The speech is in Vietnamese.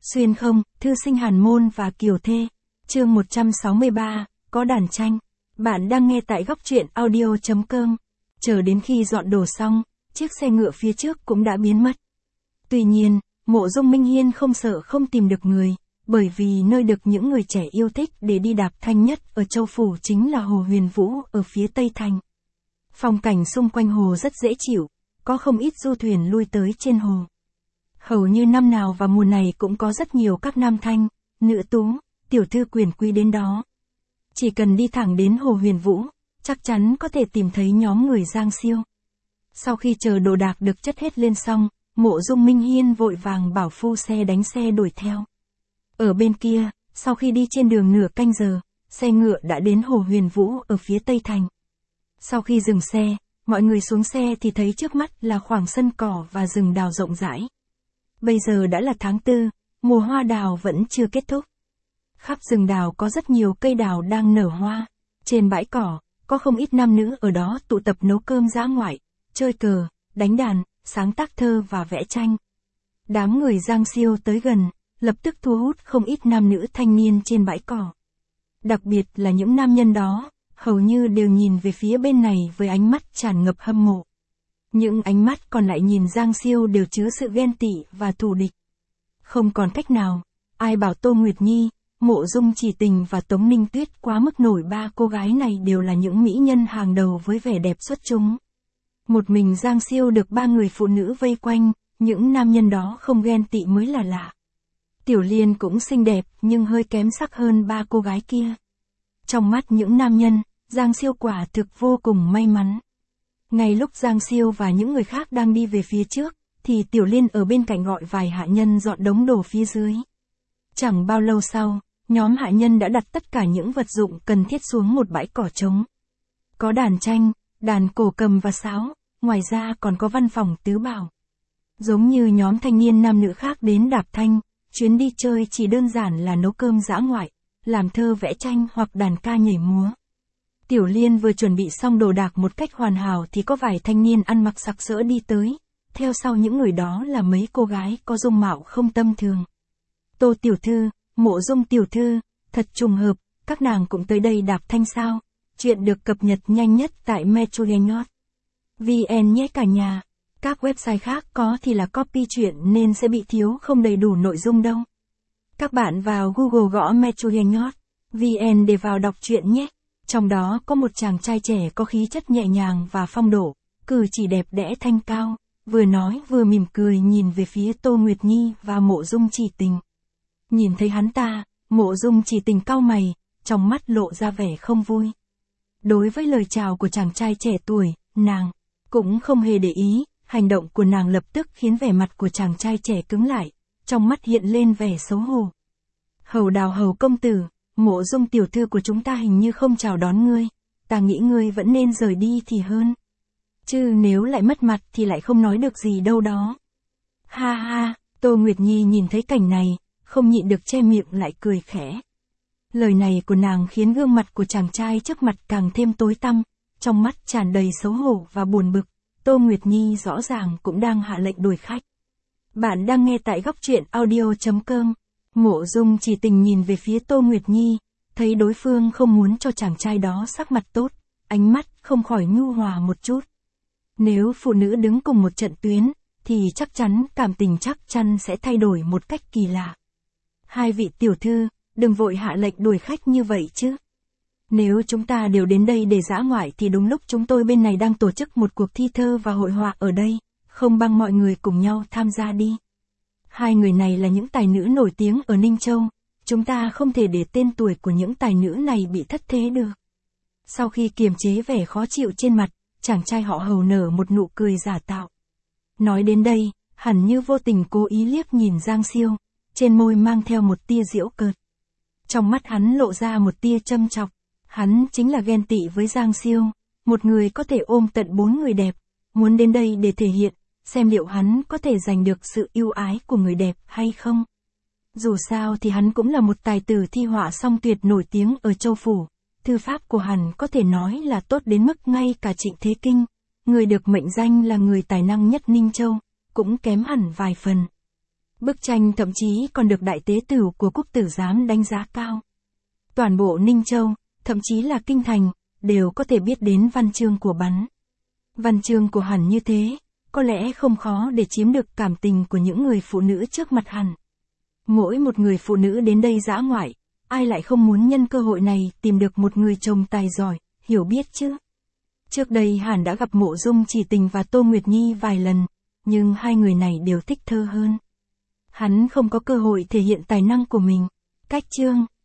Xuyên không, thư sinh Hàn Môn và Kiều Thê. Chương 163, có đàn tranh. Bạn đang nghe tại góc truyện audio.com. Chờ đến khi dọn đồ xong, chiếc xe ngựa phía trước cũng đã biến mất. Tuy nhiên, Mộ Dung Minh Hiên không sợ không tìm được người, bởi vì nơi được những người trẻ yêu thích để đi đạp thanh nhất ở Châu Phủ chính là Hồ Huyền Vũ ở phía Tây Thành. Phong cảnh xung quanh hồ rất dễ chịu, có không ít du thuyền lui tới trên hồ. Hầu như năm nào vào mùa này cũng có rất nhiều các nam thanh, nữ tú, tiểu thư quyền quý đến đó. Chỉ cần đi thẳng đến Hồ Huyền Vũ, chắc chắn có thể tìm thấy nhóm người Giang Siêu. Sau khi chờ đồ đạc được chất hết lên xong, Mộ Dung Minh Hiên vội vàng bảo phu xe đánh xe đuổi theo. Ở bên kia, sau khi đi trên đường nửa canh giờ, xe ngựa đã đến Hồ Huyền Vũ ở phía Tây Thành. Sau khi dừng xe, mọi người xuống xe thì thấy trước mắt là khoảng sân cỏ và rừng đào rộng rãi. Bây giờ đã là tháng 4, mùa hoa đào vẫn chưa kết thúc. Khắp rừng đào có rất nhiều cây đào đang nở hoa. Trên bãi cỏ, có không ít nam nữ ở đó tụ tập nấu cơm dã ngoại, chơi cờ, đánh đàn, sáng tác thơ và vẽ tranh. Đám người Giang Siêu tới gần, lập tức thu hút không ít nam nữ thanh niên trên bãi cỏ. Đặc biệt là những nam nhân đó, hầu như đều nhìn về phía bên này với ánh mắt tràn ngập hâm mộ. Những ánh mắt còn lại nhìn Giang Siêu đều chứa sự ghen tị và thù địch. Không còn cách nào, ai bảo Tô Nguyệt Nhi, Mộ Dung Chỉ Tình và Tống Ninh Tuyết quá mức nổi, ba cô gái này đều là những mỹ nhân hàng đầu với vẻ đẹp xuất chúng. Một mình Giang Siêu được ba người phụ nữ vây quanh, những nam nhân đó không ghen tị mới là lạ. Tiểu Liên cũng xinh đẹp nhưng hơi kém sắc hơn ba cô gái kia. Trong mắt những nam nhân, Giang Siêu quả thực vô cùng may mắn. Ngay lúc Giang Siêu và những người khác đang đi về phía trước, thì Tiểu Liên ở bên cạnh gọi vài hạ nhân dọn đống đồ phía dưới. Chẳng bao lâu sau, nhóm hạ nhân đã đặt tất cả những vật dụng cần thiết xuống một bãi cỏ trống. Có đàn tranh, đàn cổ cầm và sáo, ngoài ra còn có văn phòng tứ bảo. Giống như nhóm thanh niên nam nữ khác đến đạp thanh, chuyến đi chơi chỉ đơn giản là nấu cơm dã ngoại, làm thơ vẽ tranh hoặc đàn ca nhảy múa. Tiểu Liên vừa chuẩn bị xong đồ đạc một cách hoàn hảo thì có vài thanh niên ăn mặc sặc sỡ đi tới, theo sau những người đó là mấy cô gái có dung mạo không tầm thường. Tô tiểu thư, Mộ Dung tiểu thư, thật trùng hợp, các nàng cũng tới đây đạp thanh sao? Chuyện được cập nhật nhanh nhất tại metrogenhot.vn nhé cả nhà. Các website khác có thì là copy chuyện nên sẽ bị thiếu không đầy đủ nội dung đâu. Các bạn vào Google gõ metrogenhot.vn để vào đọc truyện nhé. Trong đó có một chàng trai trẻ có khí chất nhẹ nhàng và phong độ, cử chỉ đẹp đẽ thanh cao, vừa nói vừa mỉm cười nhìn về phía Tô Nguyệt Nhi và Mộ Dung Chỉ Tình. Nhìn thấy hắn ta, Mộ Dung Chỉ Tình cau mày, trong mắt lộ ra vẻ không vui. Đối với lời chào của chàng trai trẻ tuổi, nàng cũng không hề để ý, hành động của nàng lập tức khiến vẻ mặt của chàng trai trẻ cứng lại, trong mắt hiện lên vẻ xấu hổ. Hầu Đào hầu công tử, Mộ Dung tiểu thư của chúng ta hình như không chào đón ngươi, ta nghĩ ngươi vẫn nên rời đi thì hơn. Chứ nếu lại mất mặt thì lại không nói được gì đâu đó. Ha ha, Tô Nguyệt Nhi nhìn thấy cảnh này, không nhịn được che miệng lại cười khẽ. Lời này của nàng khiến gương mặt của chàng trai trước mặt càng thêm tối tăm, trong mắt tràn đầy xấu hổ và buồn bực. Tô Nguyệt Nhi rõ ràng cũng đang hạ lệnh đuổi khách. Bạn đang nghe tại góc truyện audio.com. Mộ Dung Chỉ Tình nhìn về phía Tô Nguyệt Nhi, thấy đối phương không muốn cho chàng trai đó sắc mặt tốt, ánh mắt không khỏi nhu hòa một chút. Nếu phụ nữ đứng cùng một trận tuyến, thì chắc chắn cảm tình chắc chắn sẽ thay đổi một cách kỳ lạ. Hai vị tiểu thư, đừng vội hạ lệnh đuổi khách như vậy chứ. Nếu chúng ta đều đến đây để dã ngoại thì đúng lúc chúng tôi bên này đang tổ chức một cuộc thi thơ và hội họa ở đây, không bằng mọi người cùng nhau tham gia đi. Hai người này là những tài nữ nổi tiếng ở Ninh Châu, chúng ta không thể để tên tuổi của những tài nữ này bị thất thế được. Sau khi kiềm chế vẻ khó chịu trên mặt, chàng trai họ Hầu nở một nụ cười giả tạo. Nói đến đây, hẳn như vô tình cố ý liếc nhìn Giang Siêu, trên môi mang theo một tia giễu cợt. Trong mắt hắn lộ ra một tia châm chọc, hắn chính là ghen tị với Giang Siêu, một người có thể ôm tận 4 người đẹp, muốn đến đây để thể hiện, xem liệu hắn có thể giành được sự ưu ái của người đẹp hay không. Dù sao thì hắn cũng là một tài tử thi họa song tuyệt nổi tiếng ở Châu Phủ, thư pháp của hắn có thể nói là tốt đến mức ngay cả Trịnh Thế Kinh, người được mệnh danh là người tài năng nhất Ninh Châu, cũng kém hẳn vài phần. Bức tranh thậm chí còn được đại tế tửu của Quốc tử giám đánh giá cao. Toàn bộ Ninh Châu, thậm chí là Kinh Thành, đều có thể biết đến văn chương của Bắn. Văn chương của Hẳn như thế, có lẽ không khó để chiếm được cảm tình của những người phụ nữ trước mặt Hẳn. Mỗi một người phụ nữ đến đây dã ngoại, ai lại không muốn nhân cơ hội này tìm được một người chồng tài giỏi, hiểu biết chứ? Trước đây Hẳn đã gặp Mộ Dung Chỉ Tình và Tô Nguyệt Nhi vài lần, nhưng hai người này đều thích thơ hơn. Hắn không có cơ hội thể hiện tài năng của mình. Cách chương